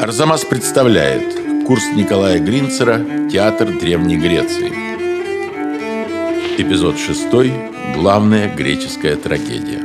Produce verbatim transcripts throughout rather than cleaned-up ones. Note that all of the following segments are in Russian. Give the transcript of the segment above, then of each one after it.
Арзамас представляет курс Николая Гринцера «Театр Древней Греции». Эпизод шестой. Главная греческая трагедия.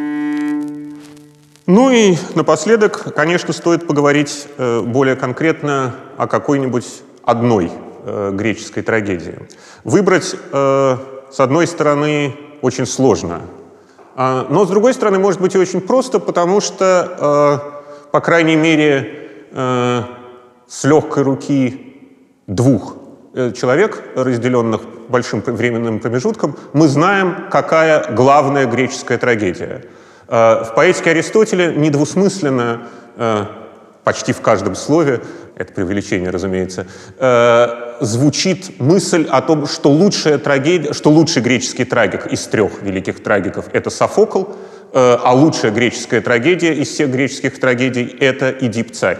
Ну и напоследок, конечно, стоит поговорить э, более конкретно о какой-нибудь одной э, греческой трагедии. Выбрать, э, с одной стороны, очень сложно, э, но, с другой стороны, может быть и очень просто, потому что, э, по крайней мере, э, с легкой руки двух э, человек, разделенных большим временным промежутком, мы знаем, какая главная греческая трагедия. В поэтике Аристотеля недвусмысленно, почти в каждом слове, это преувеличение, разумеется, звучит мысль о том, что лучшая трагедия, что лучший греческий трагик из трех великих трагиков — это Софокл, а лучшая греческая трагедия из всех греческих трагедий — это Эдип-царь.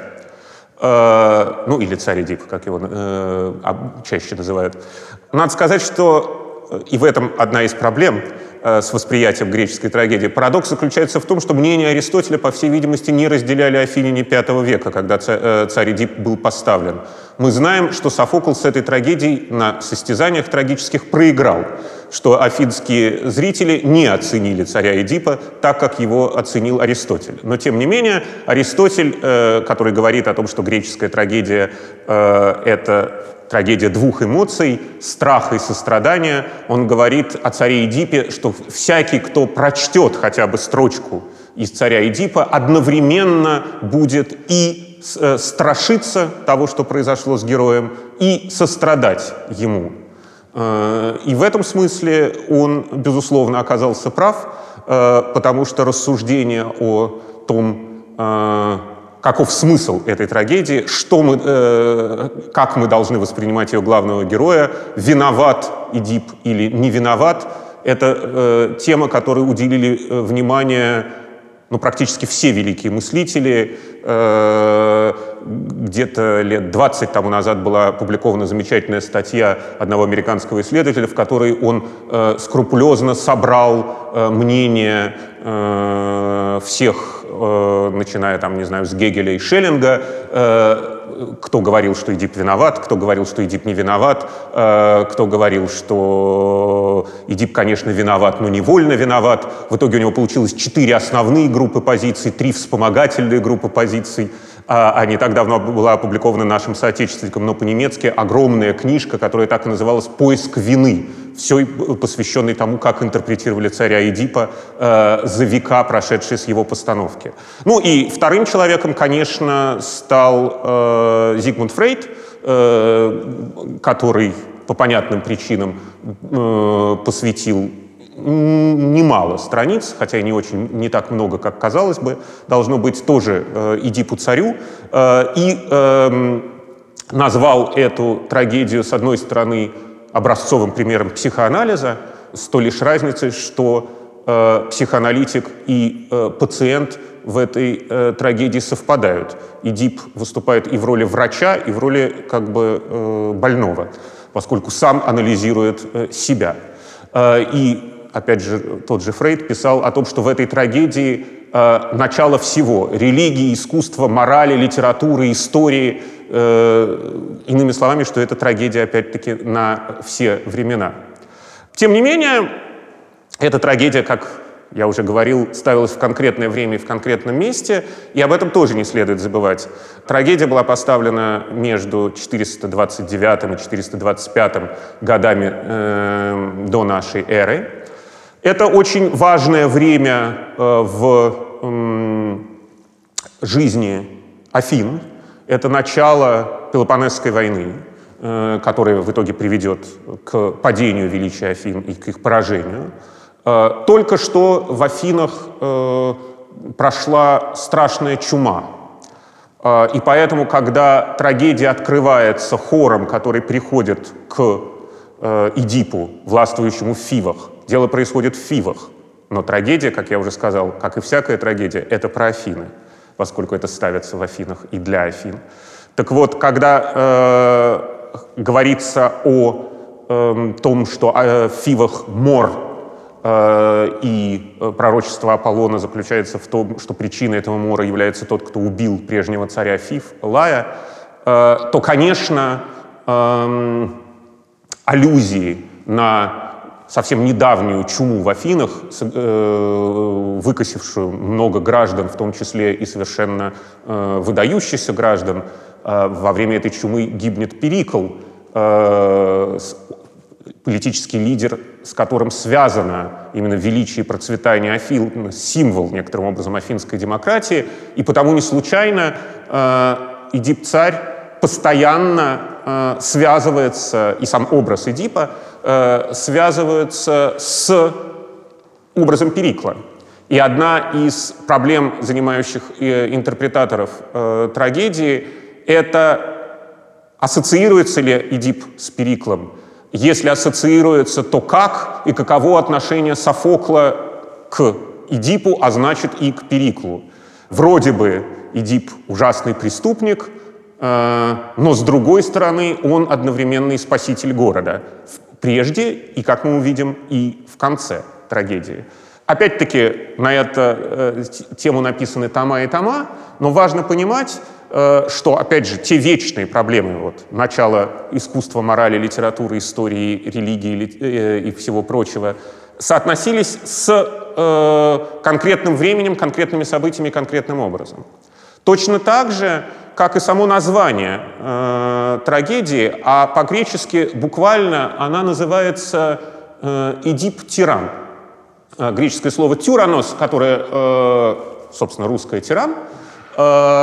Ну, или царь Эдип, как его чаще называют. Надо сказать, что и в этом одна из проблем с восприятием греческой трагедии. Парадокс заключается в том, что мнения Аристотеля, по всей видимости, не разделяли афиняне пятого века, когда царь Эдип был поставлен. Мы знаем, что Софокл с этой трагедией на состязаниях трагических проиграл, что афинские зрители не оценили царя Эдипа так, как его оценил Аристотель. Но, тем не менее, Аристотель, который говорит о том, что греческая трагедия — это трагедия двух эмоций, страха и сострадания, он говорит о царе Эдипе, что всякий, кто прочтет хотя бы строчку из царя Эдипа, одновременно будет и страшиться того, что произошло с героем, и сострадать ему. И в этом смысле он, безусловно, оказался прав, потому что рассуждение о том, каков смысл этой трагедии, что мы, э, как мы должны воспринимать ее главного героя, виноват Эдип или не виноват, это э, тема, которой уделили э, внимание ну, практически все великие мыслители. Э, где-то лет двадцать тому назад была опубликована замечательная статья одного американского исследователя, в которой он э, скрупулезно собрал э, мнение э, всех, начиная, там, не знаю, с Гегеля и Шеллинга, э, кто говорил, что Эдип виноват, кто говорил, что Эдип не виноват, э, кто говорил, что Эдип, конечно, виноват, но невольно виноват. В итоге у него получилось четыре основные группы позиций, три вспомогательные группы позиций. А не так давно была опубликована нашим соотечественникам, но по-немецки, огромная книжка, которая так и называлась «Поиск вины», все посвященный тому, как интерпретировали царя Эдипа э, за века, прошедшие с его постановки. Ну и вторым человеком, конечно, стал э, Зигмунд Фрейд, э, который по понятным причинам э, посвятил немало страниц, хотя и не очень, не так много, как казалось бы, должно быть тоже э, Эдипу-царю, э, и э, назвал эту трагедию, с одной стороны, образцовым примером психоанализа, с той лишь разницей, что э, психоаналитик и э, пациент в этой э, трагедии совпадают. Эдип выступает и в роли врача, и в роли как бы э, больного, поскольку сам анализирует э, себя. Э, и опять же, тот же Фрейд писал о том, что в этой трагедии э, начало всего — религии, искусства, морали, литературы, истории. Э, иными словами, что это трагедия, опять-таки, на все времена. Тем не менее, эта трагедия, как я уже говорил, ставилась в конкретное время и в конкретном месте, и об этом тоже не следует забывать. Трагедия была поставлена между четыреста двадцать девятым и четыреста двадцать пятым годами э, до нашей эры. Это очень важное время э, в э, жизни Афин. Это начало Пелопоннесской войны, э, которая в итоге приведет к падению величия Афин и к их поражению. Э, только что в Афинах э, прошла страшная чума. Э, и поэтому, когда трагедия открывается хором, который приходит к э, Эдипу, властвующему в Фивах, дело происходит в Фивах, но трагедия, как я уже сказал, как и всякая трагедия, это про Афины, поскольку это ставится в Афинах и для Афин. Так вот, когда э, говорится о э, том, что э, в Фивах мор и пророчество Аполлона заключается в том, что причиной этого мора является тот, кто убил прежнего царя Фиф, Лая, то, конечно, аллюзии на совсем недавнюю чуму в Афинах, выкосившую много граждан, в том числе и совершенно выдающихся граждан. Во время этой чумы гибнет Перикл, политический лидер, с которым связано именно величие и процветание Афин, символ, некоторым образом, афинской демократии. И потому не случайно Эдип-царь постоянно э, связывается, и сам образ Эдипа э, связывается с образом Перикла. И одна из проблем, занимающих э, интерпретаторов э, трагедии, это ассоциируется ли Эдип с Периклом. Если ассоциируется, то как и каково отношение Софокла к Эдипу, а значит и к Периклу. Вроде бы Эдип ужасный преступник, но, с другой стороны, он одновременно и спаситель города. Прежде, и, как мы увидим, и в конце трагедии. Опять-таки, на эту э, тему написаны тома и тома, но важно понимать, э, что, опять же, те вечные проблемы, вот, начало искусства, морали, литературы, истории, религии э, и всего прочего, соотносились с э, конкретным временем, конкретными событиями, конкретным образом. Точно так же, как и само название э, трагедии, а по-гречески буквально она называется э, «Эдип-тиран». Э, греческое слово «тюранос», которое, э, собственно, русское «тиран», э,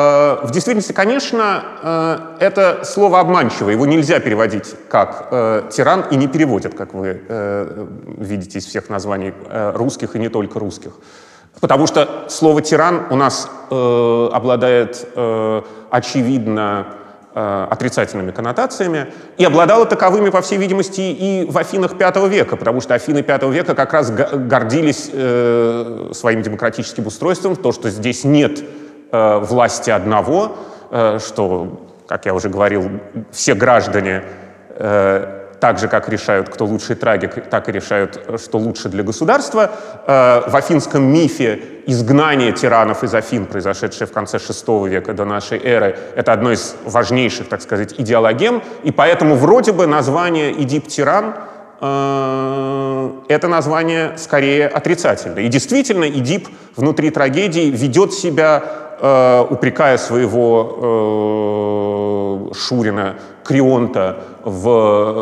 в действительности, конечно, э, это слово обманчиво, его нельзя переводить как э, «тиран», и не переводят, как вы э, видите из всех названий э, русских и не только русских. Потому что слово «тиран» у нас э, обладает, э, очевидно, э, отрицательными коннотациями и обладало таковыми, по всей видимости, и в Афинах пятого века, потому что Афины пятого века как раз гордились э, своим демократическим устройством, то, что здесь нет э, власти одного, э, что, как я уже говорил, все граждане э, так же, как решают, кто лучший трагик, так и решают, что лучше для государства. В афинском мифе изгнание тиранов из Афин, произошедшее в конце шестого века до нашей эры, это одно из важнейших, так сказать, идеологем, и поэтому вроде бы название «Эдип-тиран» — это название скорее отрицательное. И действительно, Эдип внутри трагедии ведет себя, упрекая своего шурина Крионта в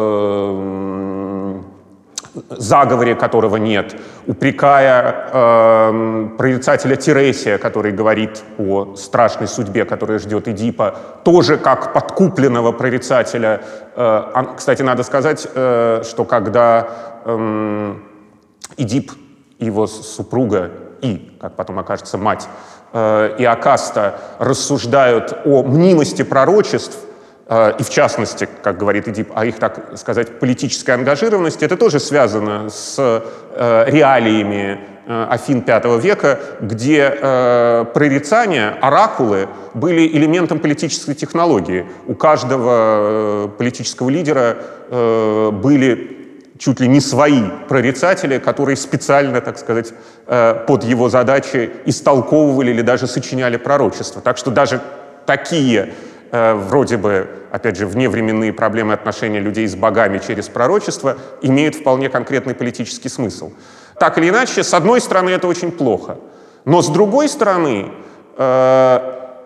э, заговоре, которого нет, упрекая э, прорицателя Тиресия, который говорит о страшной судьбе, которая ждет Эдипа, тоже как подкупленного прорицателя. Э, кстати, надо сказать, э, что когда э, Эдип, его супруга и, как потом окажется, мать э, Иокаста рассуждают о мнимости пророчеств, и в частности, как говорит Эдип, о их, так сказать, политической ангажированности, это тоже связано с э, реалиями э, Афин пятого века, где э, прорицания, оракулы были элементом политической технологии. У каждого э, политического лидера э, были чуть ли не свои прорицатели, которые специально, так сказать, э, под его задачи истолковывали или даже сочиняли пророчества. Так что даже такие вроде бы, опять же, вневременные проблемы отношения людей с богами через пророчество имеют вполне конкретный политический смысл. Так или иначе, с одной стороны, это очень плохо. Но с другой стороны, э,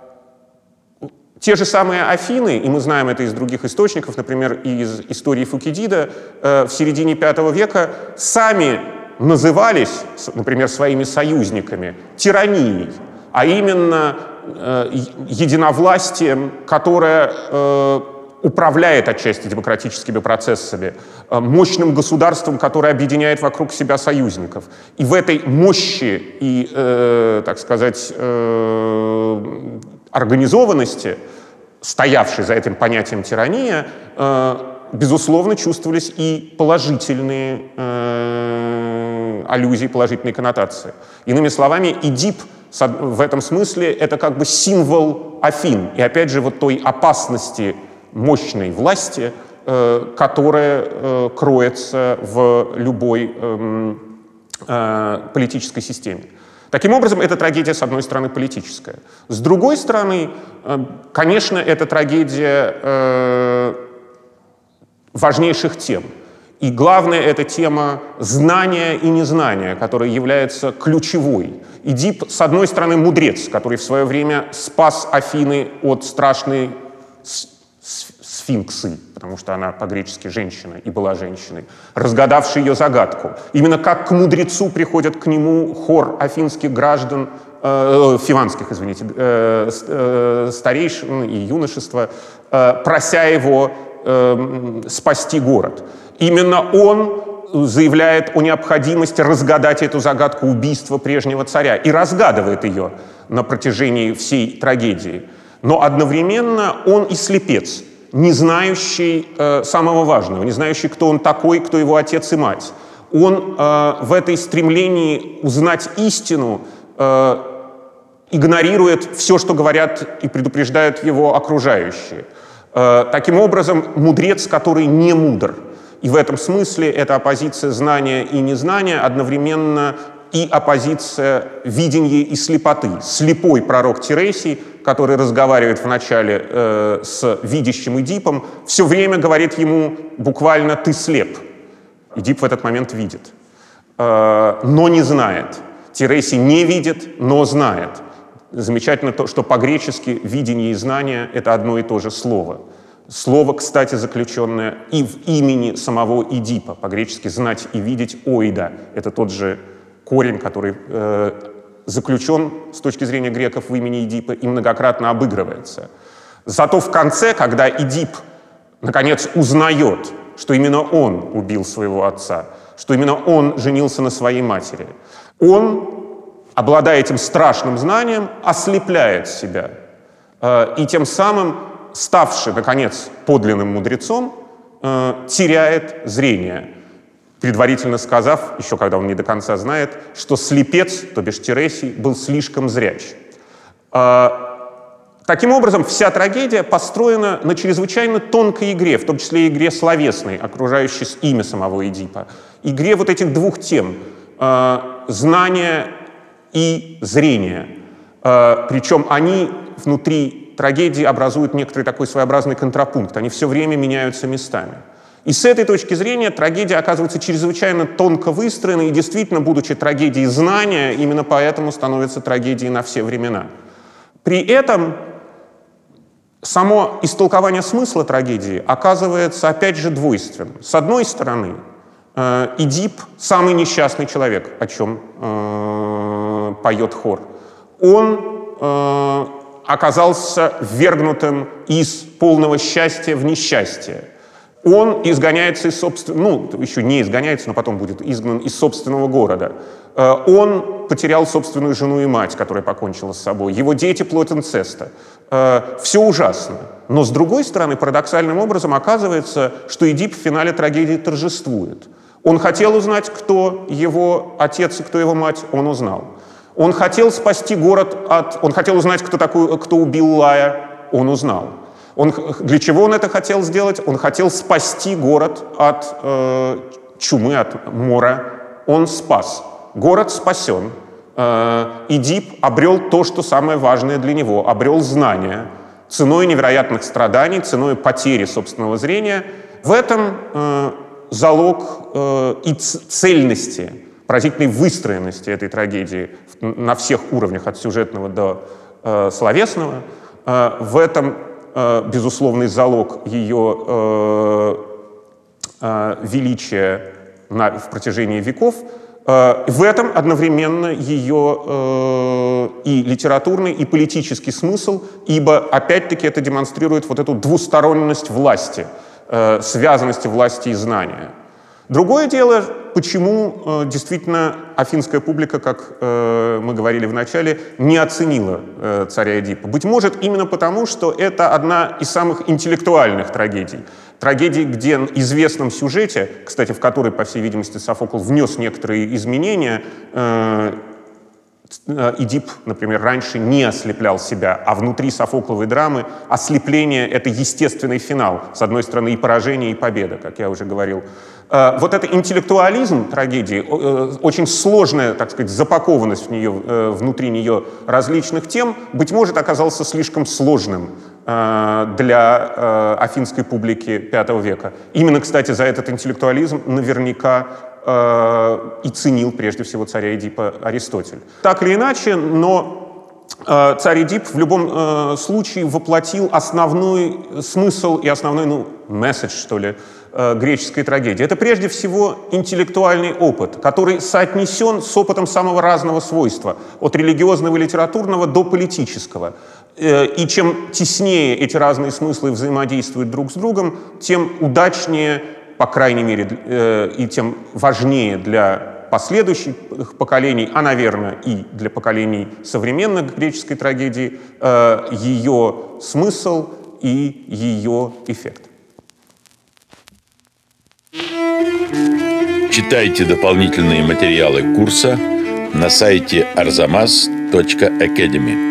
те же самые Афины, и мы знаем это из других источников, например, из истории Фукидида, э, в середине пятого века сами назывались, например, своими союзниками тиранией, а именно единовластием, которое э, управляет отчасти демократическими процессами, э, мощным государством, которое объединяет вокруг себя союзников. И в этой мощи и, э, так сказать, э, организованности, стоявшей за этим понятием тирания, э, безусловно, чувствовались и положительные э, аллюзии, положительные коннотации. Иными словами, Эдип в этом смысле это как бы символ Афин. И опять же вот той опасности мощной власти, э, которая э, кроется в любой э, э, политической системе. Таким образом, эта трагедия, с одной стороны, политическая. С другой стороны, э, конечно, это трагедия э, важнейших тем. И главное, это тема знания и незнания, которая является ключевой. Эдип, с одной стороны, мудрец, который в свое время спас Афины от страшной сфинксы, потому что она по-гречески женщина и была женщиной, разгадавший ее загадку. Именно как к мудрецу приходят к нему хор афинских граждан, э, фиванских, извините, э, э, старейшин и юношества, э, прося его э, спасти город. Именно он заявляет о необходимости разгадать эту загадку убийства прежнего царя и разгадывает ее на протяжении всей трагедии. Но одновременно он и слепец, не знающий э, самого важного, не знающий, кто он такой, кто его отец и мать. Он э, в этой стремлении узнать истину э, игнорирует все, что говорят и предупреждают его окружающие. Э, таким образом, мудрец, который не мудр. И в этом смысле эта оппозиция знания и незнания одновременно и оппозиция видения и слепоты. Слепой пророк Тиресий, который разговаривает вначале э, с видящим Эдипом, все время говорит ему буквально «ты слеп». Эдип в этот момент видит, э, но не знает. Тиресий не видит, но знает. Замечательно то, что по-гречески видение и знание — это одно и то же слово. Слово, кстати, заключенное и в имени самого Эдипа. По-гречески «знать и видеть» — «оида». Это тот же корень, который э, заключен с точки зрения греков в имени Эдипа и многократно обыгрывается. Зато в конце, когда Эдип, наконец, узнает, что именно он убил своего отца, что именно он женился на своей матери, он, обладая этим страшным знанием, ослепляет себя. Э, и тем самым, ставший, наконец, подлинным мудрецом, э, теряет зрение, предварительно сказав, еще когда он не до конца знает, что слепец, то бишь Тиресий, был слишком зряч. Э, таким образом, вся трагедия построена на чрезвычайно тонкой игре, в том числе игре словесной, окружающей имя самого Эдипа. Игре вот этих двух тем э, — знания и зрения. Э, причем они внутри трагедии образуют некоторый такой своеобразный контрапункт. Они все время меняются местами. И с этой точки зрения трагедия оказывается чрезвычайно тонко выстроена, и действительно, будучи трагедией знания, именно поэтому становится трагедией на все времена. При этом само истолкование смысла трагедии оказывается, опять же, двойственным. С одной стороны, Эдип — самый несчастный человек, о чем э, поет хор. Он э, оказался ввергнутым из полного счастья в несчастье. Он изгоняется из собственного, ну, еще не изгоняется, но потом будет изгнан из собственного города. Он потерял собственную жену и мать, которая покончила с собой. Его дети — плод инцеста. Все ужасно. Но, с другой стороны, парадоксальным образом оказывается, что Эдип в финале трагедии торжествует. Он хотел узнать, кто его отец и кто его мать, он узнал. Он хотел спасти город от... Он хотел узнать, кто, такой, кто убил Лая, он узнал. Он, для чего он это хотел сделать? Он хотел спасти город от э, чумы, от мора. Он спас. Город спасен. Э, Эдип обрел то, что самое важное для него. Обрел знания. Ценой невероятных страданий, ценой потери собственного зрения. В этом э, залог э, и цельности, поразительной выстроенности этой трагедии на всех уровнях, от сюжетного до э, словесного. Э, в этом безусловный залог ее э, э, величия на, в протяжении веков. Э, в этом одновременно ее э, и литературный, и политический смысл, ибо, опять-таки, это демонстрирует вот эту двусторонность власти, э, связанности власти и знания. Другое дело, почему э, действительно афинская публика, как э, мы говорили в начале, не оценила э, царя Эдипа. Быть может, именно потому, что это одна из самых интеллектуальных трагедий. Трагедий, где в известном сюжете, кстати, в который, по всей видимости, Софокл внес некоторые изменения, э, Эдип, например, раньше не ослеплял себя, а внутри Софокловой драмы ослепление — это естественный финал. С одной стороны, и поражение, и победа, как я уже говорил Вот этот интеллектуализм трагедии, очень сложная, так сказать, запакованность в нее, внутри нее различных тем, быть может, оказался слишком сложным для афинской публики пятого века. Именно, кстати, за этот интеллектуализм наверняка и ценил прежде всего царя Эдипа Аристотель. Так или иначе, но царь Эдип в любом случае воплотил основной смысл и основной, ну, месседж, что ли, греческой трагедии. Это прежде всего интеллектуальный опыт, который соотнесен с опытом самого разного свойства, от религиозного и литературного до политического. И чем теснее эти разные смыслы взаимодействуют друг с другом, тем удачнее, по крайней мере, и тем важнее для последующих поколений, а, наверное, и для поколений современных греческой трагедии, ее смысл и ее эффект. Читайте дополнительные материалы курса на сайте арзамас точка академи.